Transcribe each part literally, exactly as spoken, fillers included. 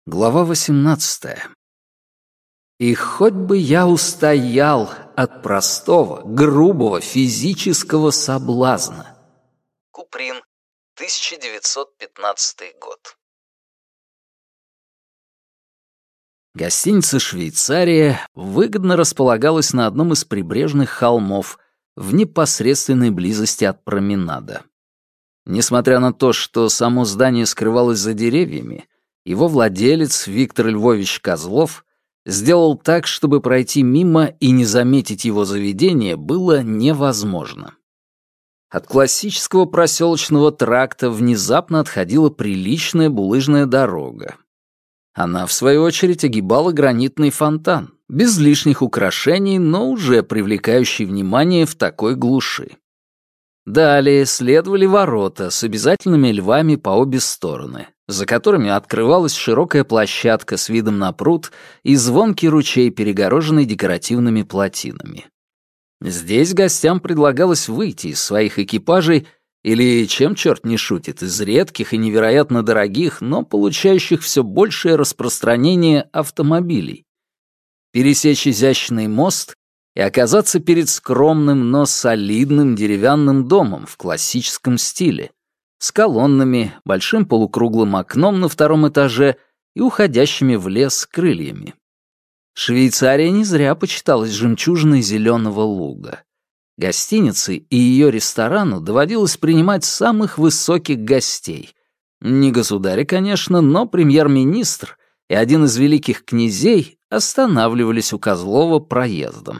Глава восемнадцатая. И хоть бы я устоял от простого, грубого физического соблазна. Куприн, тысяча девятьсот пятнадцатый год. Гостиница «Швейцария» выгодно располагалась на одном из прибрежных холмов в непосредственной близости от променада. Несмотря на то, что само здание скрывалось за деревьями, его владелец Виктор Львович Козлов сделал так, чтобы пройти мимо и не заметить его заведение было невозможно. От классического проселочного тракта внезапно отходила приличная булыжная дорога. Она, в свою очередь, огибала гранитный фонтан, без лишних украшений, но уже привлекающий внимание в такой глуши. Далее следовали ворота с обязательными львами по обе стороны, за которыми открывалась широкая площадка с видом на пруд и звонкий ручей, перегороженный декоративными плотинами. Здесь гостям предлагалось выйти из своих экипажей или, чем черт не шутит, из редких и невероятно дорогих, но получающих все большее распространение автомобилей, пересечь изящный мост и оказаться перед скромным, но солидным деревянным домом в классическом стиле, с колоннами, большим полукруглым окном на втором этаже и уходящими в лес крыльями. Швейцария не зря почиталась жемчужиной зеленого луга. Гостинице и ее ресторану доводилось принимать самых высоких гостей. Не государя, конечно, но премьер-министр и один из великих князей останавливались у Козлова проездом.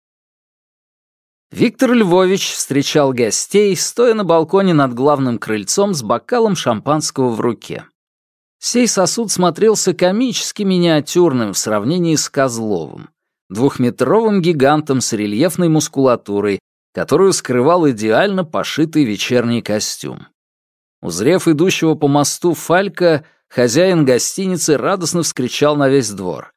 Виктор Львович встречал гостей, стоя на балконе над главным крыльцом с бокалом шампанского в руке. Сей сосуд смотрелся комически миниатюрным в сравнении с Козловым, двухметровым гигантом с рельефной мускулатурой, которую скрывал идеально пошитый вечерний костюм. Узрев идущего по мосту Фалька, хозяин гостиницы радостно вскричал на весь двор: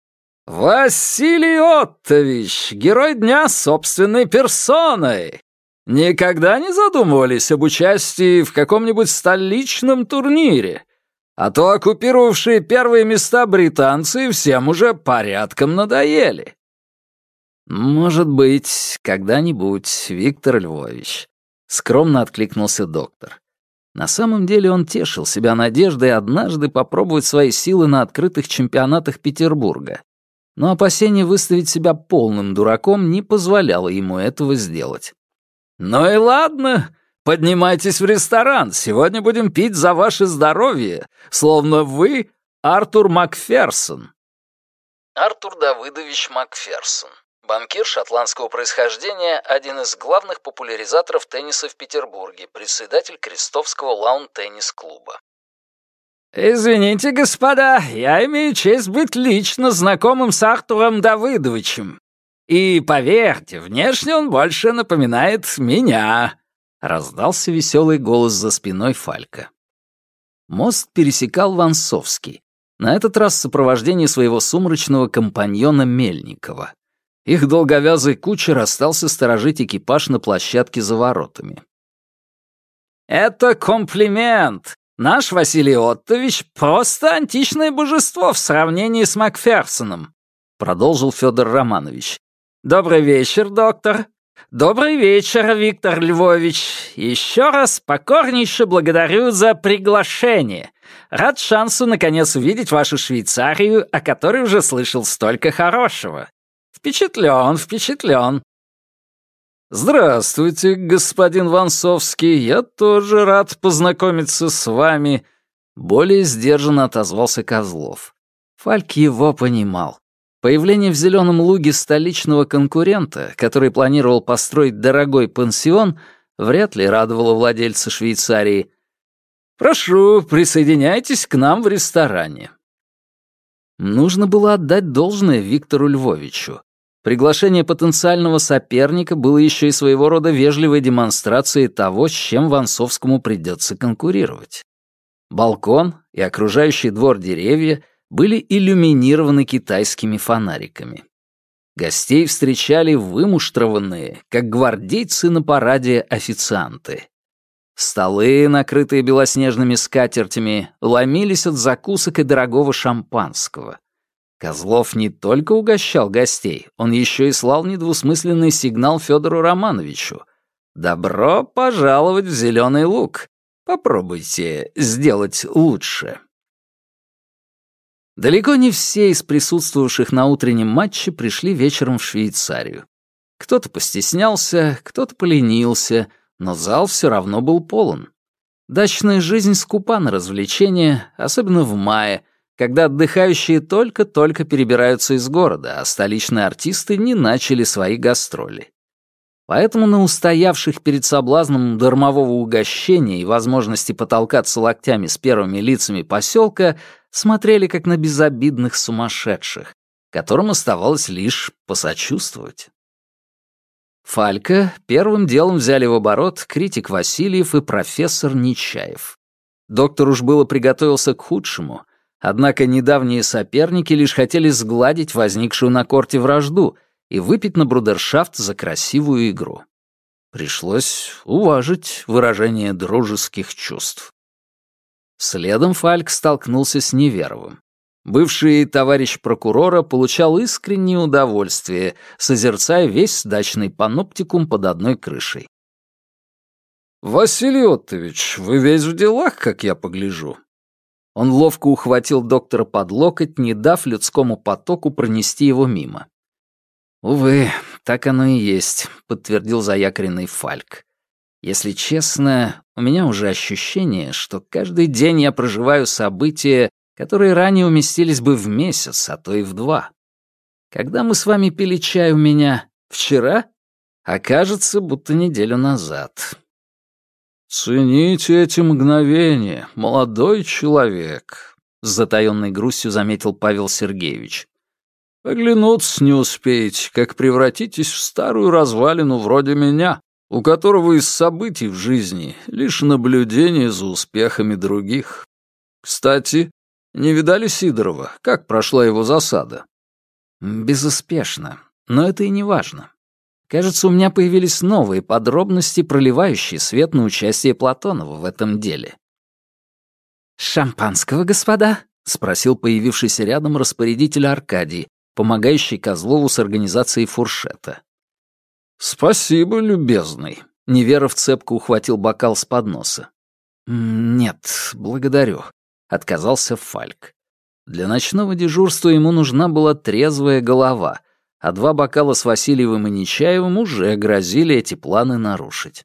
«Василий Оттович, герой дня собственной персоной! Никогда не задумывались об участии в каком-нибудь столичном турнире? А то оккупировавшие первые места британцы всем уже порядком надоели». «Может быть, когда-нибудь, Виктор Львович», — скромно откликнулся доктор. На самом деле он тешил себя надеждой однажды попробовать свои силы на открытых чемпионатах Петербурга. Но опасение выставить себя полным дураком не позволяло ему этого сделать. «Ну и ладно, поднимайтесь в ресторан, сегодня будем пить за ваше здоровье, словно вы Артур Макферсон». Артур Давыдович Макферсон, банкир шотландского происхождения, один из главных популяризаторов тенниса в Петербурге, председатель Крестовского лаун-теннис-клуба. «Извините, господа, я имею честь быть лично знакомым с Артуром Давыдовичем. И, поверьте, внешне он больше напоминает меня», — раздался веселый голос за спиной Фалька. Мост пересекал Вансовский, на этот раз в сопровождении своего сумрачного компаньона Мельникова. Их долговязый кучер остался сторожить экипаж на площадке за воротами. «Это комплимент! Наш Василий Оттович просто античное божество в сравнении с Макферсоном», — продолжил Федор Романович. «Добрый вечер, доктор. Добрый вечер, Виктор Львович. Еще раз покорнейше благодарю за приглашение. Рад шансу, наконец, увидеть вашу Швейцарию, о которой уже слышал столько хорошего. Впечатлен, впечатлен». «Здравствуйте, господин Вансовский, я тоже рад познакомиться с вами», — более сдержанно отозвался Козлов. Фальк его понимал. Появление в Зеленом луге столичного конкурента, который планировал построить дорогой пансион, вряд ли радовало владельца Швейцарии. «Прошу, присоединяйтесь к нам в ресторане». Нужно было отдать должное Виктору Львовичу. Приглашение потенциального соперника было еще и своего рода вежливой демонстрацией того, с чем Вансовскому придется конкурировать. Балкон и окружающий двор деревья были иллюминированы китайскими фонариками. Гостей встречали вымуштрованные, как гвардейцы на параде, официанты. Столы, накрытые белоснежными скатертями, ломились от закусок и дорогого шампанского. Козлов не только угощал гостей, он еще и слал недвусмысленный сигнал Федору Романовичу. «Добро пожаловать в Зеленый Луг! Попробуйте сделать лучше!» Далеко не все из присутствовавших на утреннем матче пришли вечером в Швейцарию. Кто-то постеснялся, кто-то поленился, но зал все равно был полон. Дачная жизнь скупа на развлечения, особенно в мае, когда отдыхающие только-только перебираются из города, а столичные артисты не начали свои гастроли. Поэтому на устоявших перед соблазном дармового угощения и возможности потолкаться локтями с первыми лицами поселка смотрели как на безобидных сумасшедших, которым оставалось лишь посочувствовать. Фалька первым делом взяли в оборот критик Васильев и профессор Нечаев. Доктор уж было приготовился к худшему, однако недавние соперники лишь хотели сгладить возникшую на корте вражду и выпить на брудершафт за красивую игру. Пришлось уважить выражение дружеских чувств. Следом Фальк столкнулся с Неверовым. Бывший товарищ прокурора получал искреннее удовольствие, созерцая весь дачный паноптикум под одной крышей. «Василий Оттович, вы весь в делах, как я погляжу». Он ловко ухватил доктора под локоть, не дав людскому потоку пронести его мимо. «Увы, так оно и есть», — подтвердил заякоренный Фальк. «Если честно, у меня уже ощущение, что каждый день я проживаю события, которые ранее уместились бы в месяц, а то и в два. Когда мы с вами пили чай у меня вчера, а кажется, будто неделю назад». «Цените эти мгновения, молодой человек», — с затаённой грустью заметил Павел Сергеевич. «Оглянуться не успеете, как превратитесь в старую развалину вроде меня, у которого из событий в жизни лишь наблюдение за успехами других. Кстати, не видали Сидорова? Как прошла его засада?» «Безуспешно, но это и не важно. Кажется, у меня появились новые подробности, проливающие свет на участие Платонова в этом деле». «Шампанского, господа?» — спросил появившийся рядом распорядитель Аркадий, помогающий Козлову с организацией фуршета. «Спасибо, любезный», — Неверов цепко ухватил бокал с подноса. «Нет, благодарю», — отказался Фальк. Для ночного дежурства ему нужна была трезвая голова, а два бокала с Васильевым и Нечаевым уже грозили эти планы нарушить.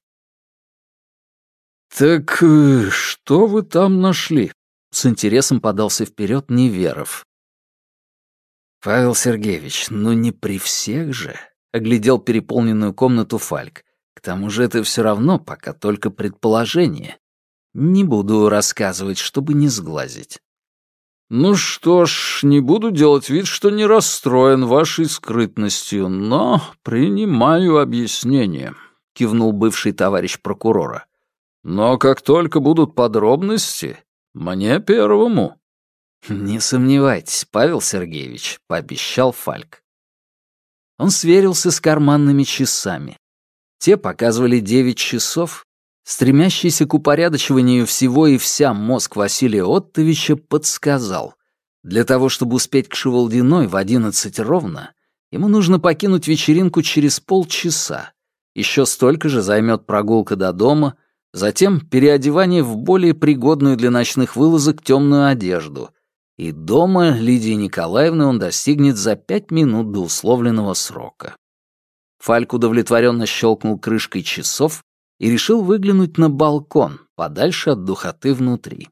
«Так э, что вы там нашли?» — с интересом подался вперед Неверов. «Павел Сергеевич, ну не при всех же», — оглядел переполненную комнату Фальк. «К тому же это все равно пока только предположение. Не буду рассказывать, чтобы не сглазить». «Ну что ж, не буду делать вид, что не расстроен вашей скрытностью, но принимаю объяснение», — кивнул бывший товарищ прокурора. «Но как только будут подробности, мне первому». «Не сомневайтесь, Павел Сергеевич», — пообещал Фальк. Он сверился с карманными часами. Те показывали девять часов. Стремящийся к упорядочиванию всего и вся мозг Василия Оттовича подсказал. Для того, чтобы успеть к Шевалдиной в одиннадцать ровно, ему нужно покинуть вечеринку через полчаса. Еще столько же займет прогулка до дома, затем переодевание в более пригодную для ночных вылазок темную одежду. И дома Лидии Николаевны он достигнет за пять минут до условленного срока. Фальк удовлетворенно щелкнул крышкой часов и решил выглянуть на балкон, подальше от духоты внутри.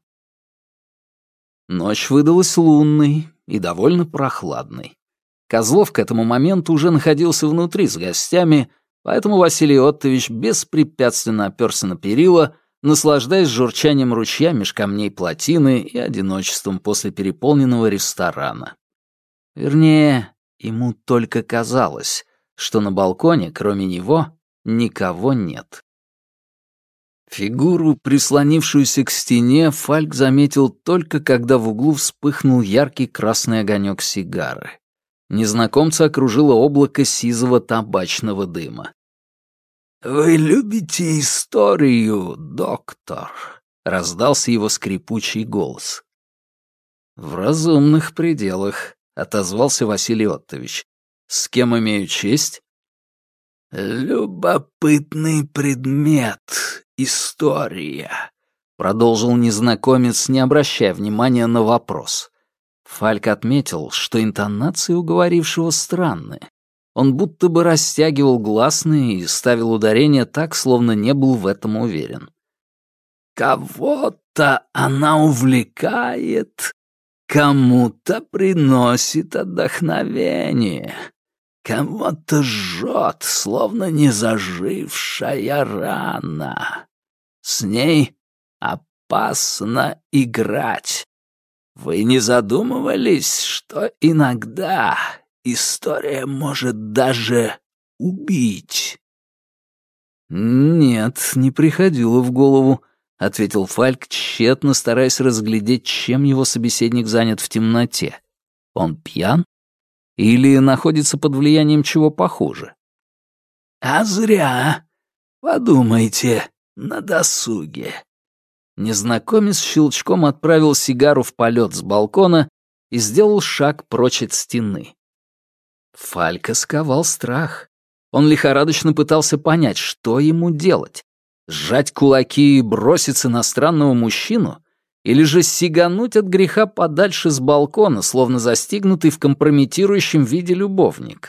Ночь выдалась лунной и довольно прохладной. Козлов к этому моменту уже находился внутри с гостями, поэтому Василий Оттович беспрепятственно оперся на перила, наслаждаясь журчанием ручья меж камней плотины и одиночеством после переполненного ресторана. Вернее, ему только казалось, что на балконе, кроме него, никого нет. Фигуру, прислонившуюся к стене, Фальк заметил только когда в углу вспыхнул яркий красный огонек сигары. Незнакомца окружило облако сизого табачного дыма. «Вы любите историю, доктор?» — раздался его скрипучий голос. «В разумных пределах», — отозвался Василий Оттович. «С кем имею честь?» «Любопытный предмет, история», — продолжил незнакомец, не обращая внимания на вопрос. Фальк отметил, что интонации у говорившего странные. Он будто бы растягивал гласные и ставил ударение так, словно не был в этом уверен. «Кого-то она увлекает, кому-то приносит отдохновение, кого-то жжет, словно незажившая рана. С ней опасно играть. Вы не задумывались, что иногда история может даже убить?» «Нет, не приходило в голову», — ответил Фальк, тщетно стараясь разглядеть, чем его собеседник занят в темноте. «Он пьян? Или находится под влиянием чего похуже?» «А зря. Подумайте на досуге». Незнакомец щелчком отправил сигару в полет с балкона и сделал шаг прочь от стены. Фалька сковал страх. Он лихорадочно пытался понять, что ему делать. Сжать кулаки и броситься на странного мужчину? Или же сигануть от греха подальше с балкона, словно застигнутый в компрометирующем виде любовник?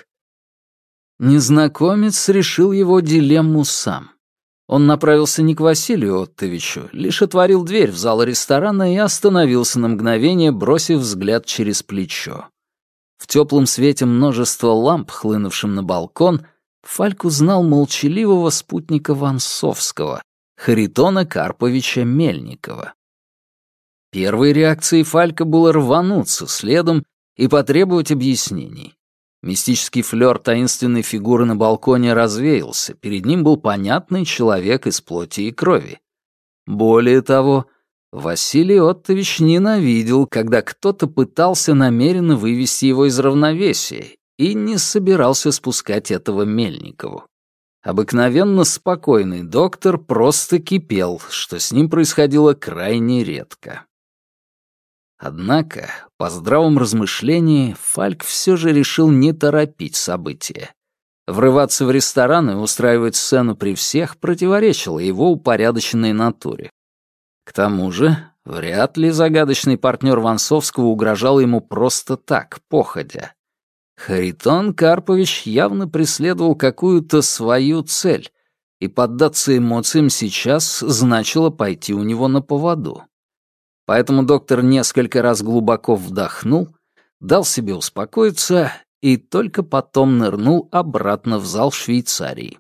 Незнакомец решил его дилемму сам. Он направился не к Василию Оттовичу, лишь отворил дверь в зал ресторана и остановился на мгновение, бросив взгляд через плечо. В теплом свете множества ламп, хлынувшим на балкон, Фальк узнал молчаливого спутника Вансовского, Харитона Карповича Мельникова. Первой реакцией Фалька было рвануться следом и потребовать объяснений. Мистический флёр таинственной фигуры на балконе развеялся, перед ним был понятный человек из плоти и крови. Более того, Василий Оттович ненавидел, когда кто-то пытался намеренно вывести его из равновесия, и не собирался спускать этого Мельникову. Обыкновенно спокойный доктор просто кипел, что с ним происходило крайне редко. Однако, по здравом размышлении, Фальк все же решил не торопить события. Врываться в ресторан и устраивать сцену при всех противоречило его упорядоченной натуре. К тому же, вряд ли загадочный партнер Вансовского угрожал ему просто так, походя. Харитон Карпович явно преследовал какую-то свою цель, и поддаться эмоциям сейчас значило пойти у него на поводу. Поэтому доктор несколько раз глубоко вдохнул, дал себе успокоиться и только потом нырнул обратно в зал Швейцарии.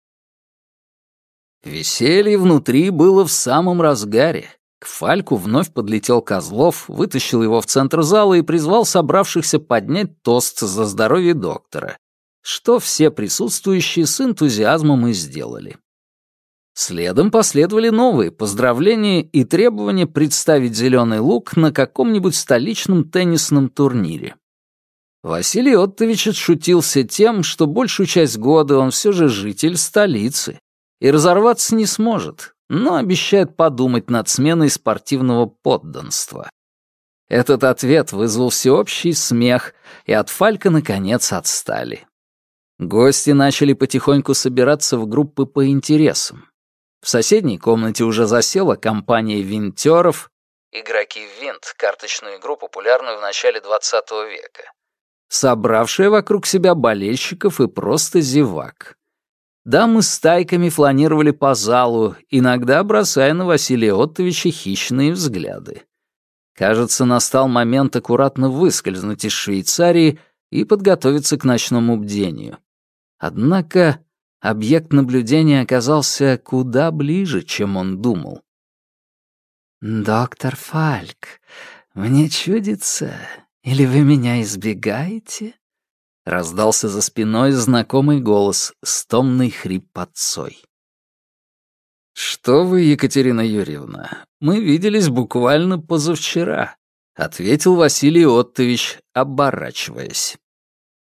Веселье внутри было в самом разгаре. К Фальку вновь подлетел Козлов, вытащил его в центр зала и призвал собравшихся поднять тост за здоровье доктора, что все присутствующие с энтузиазмом и сделали. Следом последовали новые поздравления и требования представить «Зеленый лук» на каком-нибудь столичном теннисном турнире. Василий Оттович отшутился тем, что большую часть года он все же житель столицы и разорваться не сможет, но обещает подумать над сменой спортивного подданства. Этот ответ вызвал всеобщий смех, и от Фалька, наконец, отстали. Гости начали потихоньку собираться в группы по интересам. В соседней комнате уже засела компания винтёров, игроки в винт, карточную игру, популярную в начале двадцатого века, собравшая вокруг себя болельщиков и просто зевак. Дамы стайками фланировали по залу, иногда бросая на Василия Оттовича хищные взгляды. Кажется, настал момент аккуратно выскользнуть из Швейцарии и подготовиться к ночному бдению. Однако объект наблюдения оказался куда ближе, чем он думал. «Доктор Фальк, мне чудится, или вы меня избегаете?» Раздался за спиной знакомый голос с томной хрипотцой. «Что вы, Екатерина Юрьевна, мы виделись буквально позавчера», — ответил Василий Оттович, оборачиваясь.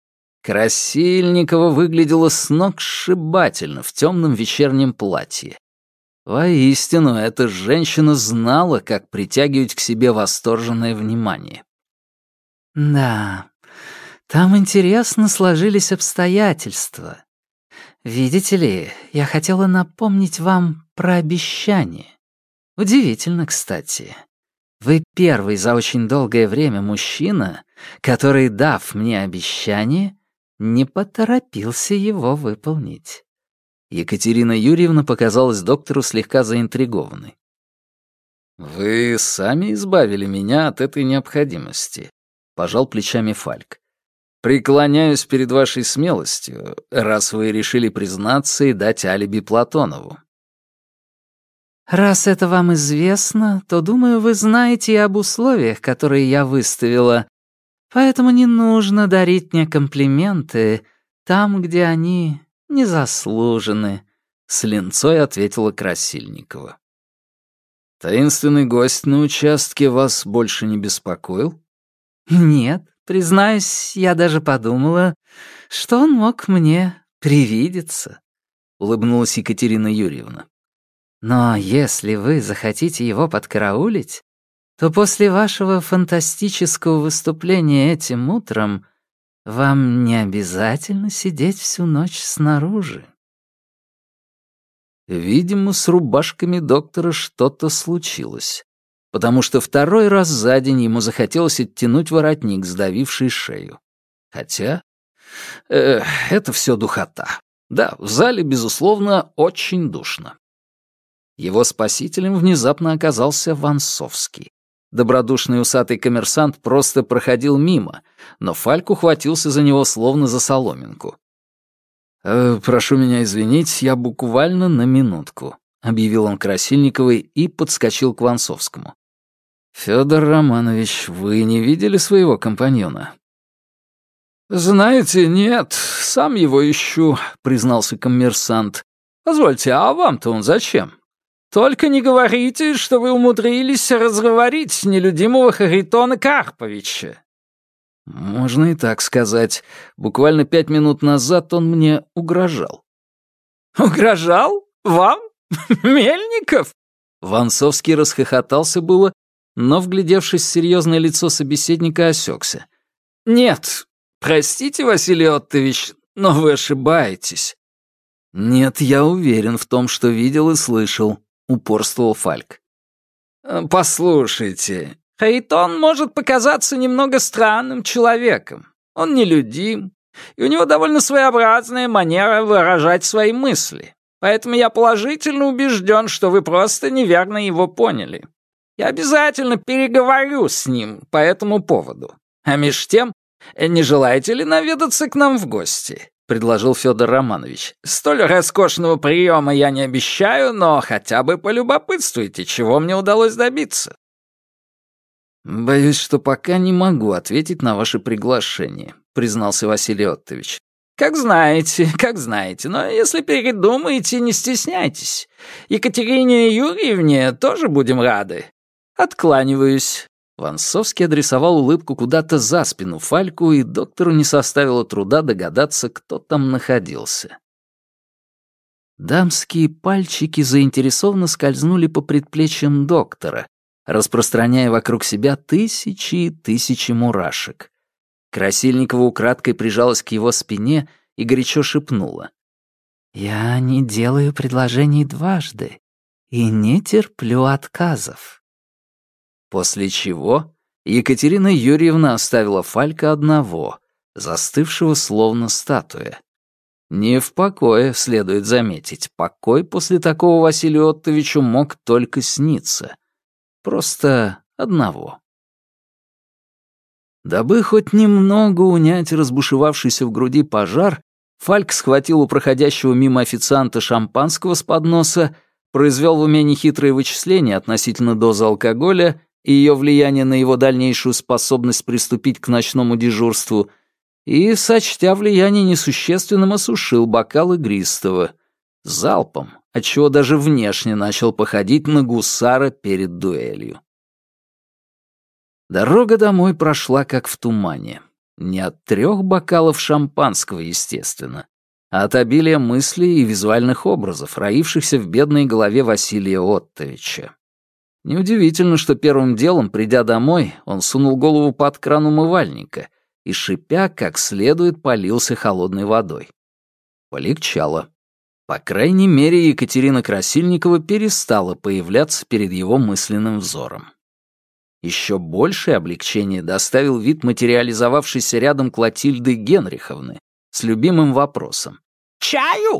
Красильникова выглядела сногсшибательно в темном вечернем платье. Воистину, эта женщина знала, как притягивать к себе восторженное внимание. «Да, там интересно сложились обстоятельства. Видите ли, я хотела напомнить вам про обещание. Удивительно, кстати. Вы первый за очень долгое время мужчина, который, дав мне обещание, не поторопился его выполнить». Екатерина Юрьевна показалась доктору слегка заинтригованной. «Вы сами избавили меня от этой необходимости», — пожал плечами Фальк. «Преклоняюсь перед вашей смелостью, раз вы решили признаться и дать алиби Платонову». «Раз это вам известно, то, думаю, вы знаете и об условиях, которые я выставила, поэтому не нужно дарить мне комплименты там, где они не заслужены», — с линцой ответила Красильникова. «Таинственный гость на участке вас больше не беспокоил?» «Нет, признаюсь, я даже подумала, что он мог мне привидеться», — улыбнулась Екатерина Юрьевна. «Но если вы захотите его подкараулить, то после вашего фантастического выступления этим утром вам не обязательно сидеть всю ночь снаружи». Видимо, с рубашками доктора что-то случилось, потому что второй раз за день ему захотелось оттянуть воротник, сдавивший шею. Хотя... Э, это все духота. Да, в зале, безусловно, очень душно. Его спасителем внезапно оказался Вансовский. Добродушный усатый коммерсант просто проходил мимо, но Фальк ухватился за него словно за соломинку. «Э, «Прошу меня извинить, я буквально на минутку», — объявил он Красильниковой и подскочил к Вансовскому. «Фёдор Романович, вы не видели своего компаньона?» «Знаете, нет, сам его ищу», — признался коммерсант. «Позвольте, а вам-то он зачем? Только не говорите, что вы умудрились разговорить нелюдимого Харитона Карповича». «Можно и так сказать. Буквально пять минут назад он мне угрожал». «Угрожал? Вам? Мельников?» Вансовский расхохотался было, но, вглядевшись в серьезное лицо собеседника, осекся. «Нет, простите, Василий Оттович, но вы ошибаетесь». «Нет, я уверен в том, что видел и слышал», — упорствовал Фальк. «Послушайте, Харитон может показаться немного странным человеком. Он нелюдим, и у него довольно своеобразная манера выражать свои мысли. Поэтому я положительно убежден, что вы просто неверно его поняли. Я обязательно переговорю с ним по этому поводу. А меж тем, не желаете ли наведаться к нам в гости?» — предложил Федор Романович. «Столь роскошного приема я не обещаю, но хотя бы полюбопытствуйте, чего мне удалось добиться». «Боюсь, что пока не могу ответить на ваше приглашение», — признался Василий Оттович. «Как знаете, как знаете, но если передумаете, не стесняйтесь. Екатерине Юрьевне тоже будем рады. Откланиваюсь». Вансовский адресовал улыбку куда-то за спину Фальку, и доктору не составило труда догадаться, кто там находился. Дамские пальчики заинтересованно скользнули по предплечьям доктора, распространяя вокруг себя тысячи и тысячи мурашек. Красильникова украдкой прижалась к его спине и горячо шепнула. «Я не делаю предложений дважды и не терплю отказов». После чего Екатерина Юрьевна оставила Фалька одного, застывшего словно статуя. Не в покое, следует заметить. Покой после такого Василию Оттовичу мог только сниться. Просто одного. Дабы хоть немного унять разбушевавшийся в груди пожар, Фальк схватил у проходящего мимо официанта шампанского с подноса, произвел в уме нехитрые вычисления относительно дозы алкоголя и ее влияния на его дальнейшую способность приступить к ночному дежурству, и, сочтя влияние несущественным, осушил бокал игристого. Залпом, отчего даже внешне начал походить на гусара перед дуэлью. Дорога домой прошла как в тумане. Не от трех бокалов шампанского, естественно, а от обилия мыслей и визуальных образов, роившихся в бедной голове Василия Оттовича. Неудивительно, что первым делом, придя домой, он сунул голову под кран умывальника и, шипя, как следует, полился холодной водой. Полегчало. По крайней мере, Екатерина Красильникова перестала появляться перед его мысленным взором. Еще большее облегчение доставил вид материализовавшейся рядом Клотильды Генриховны с любимым вопросом. «Чаю?»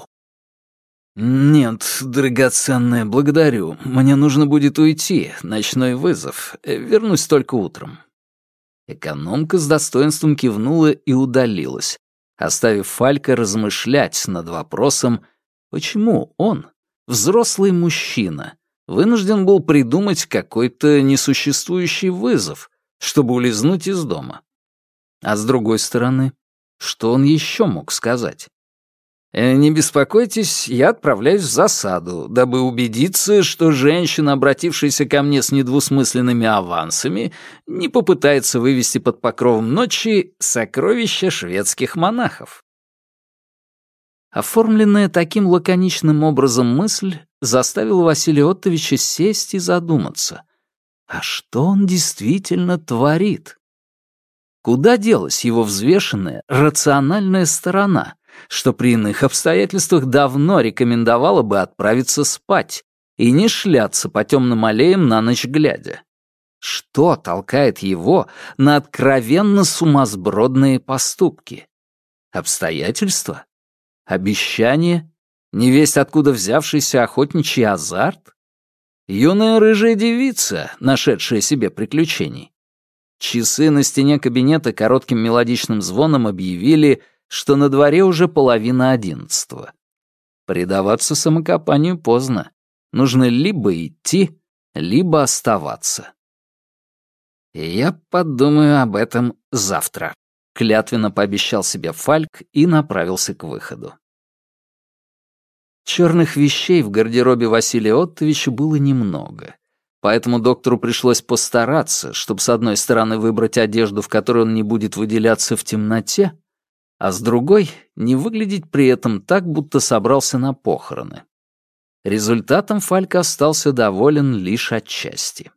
«Нет, драгоценная, благодарю. Мне нужно будет уйти. Ночной вызов. Вернусь только утром». Экономка с достоинством кивнула и удалилась, оставив Фалька размышлять над вопросом, почему он, взрослый мужчина, вынужден был придумать какой-то несуществующий вызов, чтобы улизнуть из дома. А с другой стороны, что он еще мог сказать? «Не беспокойтесь, я отправляюсь в засаду, дабы убедиться, что женщина, обратившаяся ко мне с недвусмысленными авансами, не попытается вывести под покровом ночи сокровища шведских монахов». Оформленная таким лаконичным образом мысль заставила Василия Оттовича сесть и задуматься. А что он действительно творит? Куда делась его взвешенная, рациональная сторона, что при иных обстоятельствах давно рекомендовала бы отправиться спать и не шляться по темным аллеям на ночь глядя? Что толкает его на откровенно сумасбродные поступки? Обстоятельства? Обещание? Невесть откуда взявшийся охотничий азарт? Юная рыжая девица, нашедшая себе приключений? Часы на стене кабинета коротким мелодичным звоном объявили, что на дворе уже половина одиннадцатого. Предаваться самокопанию поздно. Нужно либо идти, либо оставаться. «Я подумаю об этом завтра», — клятвенно пообещал себе Фальк и направился к выходу. Черных вещей в гардеробе Василия Оттовича было немного, поэтому доктору пришлось постараться, чтобы с одной стороны выбрать одежду, в которой он не будет выделяться в темноте, а с другой — не выглядеть при этом так, будто собрался на похороны. Результатом Фальк остался доволен лишь отчасти.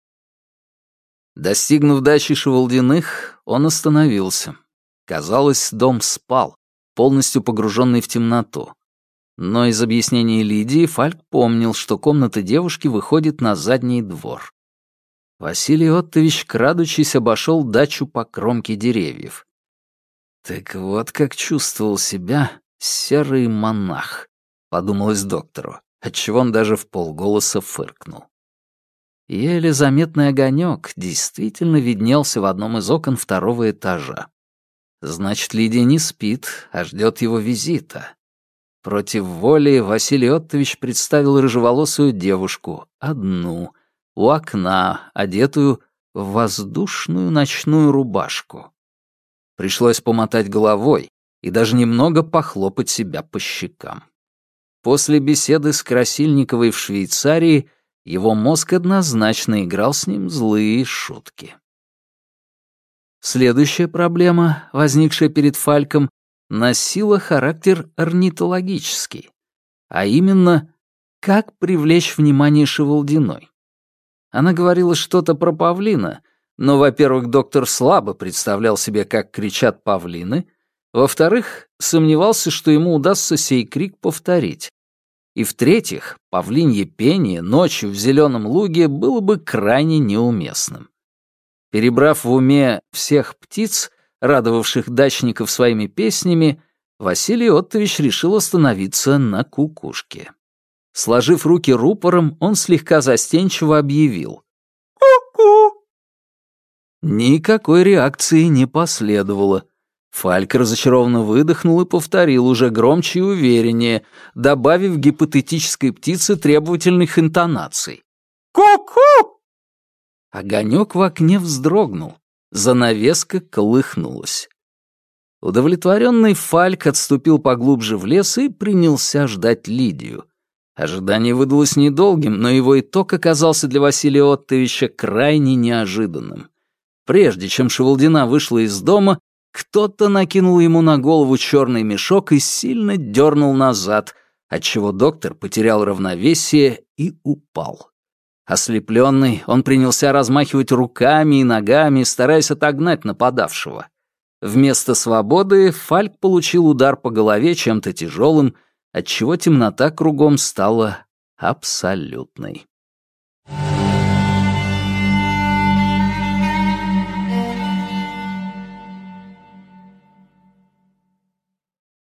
Достигнув дачи Шевалдиных, он остановился. Казалось, дом спал, полностью погруженный в темноту. Но из объяснений Лидии Фальк помнил, что комната девушки выходит на задний двор. Василий Оттович, крадучись, обошел дачу по кромке деревьев. «Так вот как чувствовал себя серый монах», — подумалось доктору, отчего он даже вполголоса фыркнул. Еле заметный огонек действительно виднелся в одном из окон второго этажа. Значит, Лидия не спит, а ждет его визита. Против воли Василий Оттович представил рыжеволосую девушку, одну, у окна, одетую в воздушную ночную рубашку. Пришлось помотать головой и даже немного похлопать себя по щекам. После беседы с Красильниковой в Швейцарии его мозг однозначно играл с ним злые шутки. Следующая проблема, возникшая перед Фальком, носила характер орнитологический, а именно, как привлечь внимание Шевалдиной. Она говорила что-то про павлина, но, во-первых, доктор слабо представлял себе, как кричат павлины, во-вторых, сомневался, что ему удастся сей крик повторить. И в-третьих, павлинье пение ночью в зеленом луге было бы крайне неуместным. Перебрав в уме всех птиц, радовавших дачников своими песнями, Василий Оттович решил остановиться на кукушке. Сложив руки рупором, он слегка застенчиво объявил: «Ку-ку!». Никакой реакции не последовало. Фальк разочарованно выдохнул и повторил уже громче и увереннее, добавив гипотетической птице требовательных интонаций. «Ку-ку!». Огонек в окне вздрогнул, занавеска колыхнулась. Удовлетворенный Фальк отступил поглубже в лес и принялся ждать Лидию. Ожидание выдалось недолгим, но его итог оказался для Василия Оттовича крайне неожиданным. Прежде чем Шевалдина вышла из дома, Кто-то накинул ему на голову черный мешок и сильно дернул назад, отчего доктор потерял равновесие и упал. Ослепленный, он принялся размахивать руками и ногами, стараясь отогнать нападавшего. Вместо свободы Фальк получил удар по голове чем-то тяжелым, отчего темнота кругом стала абсолютной.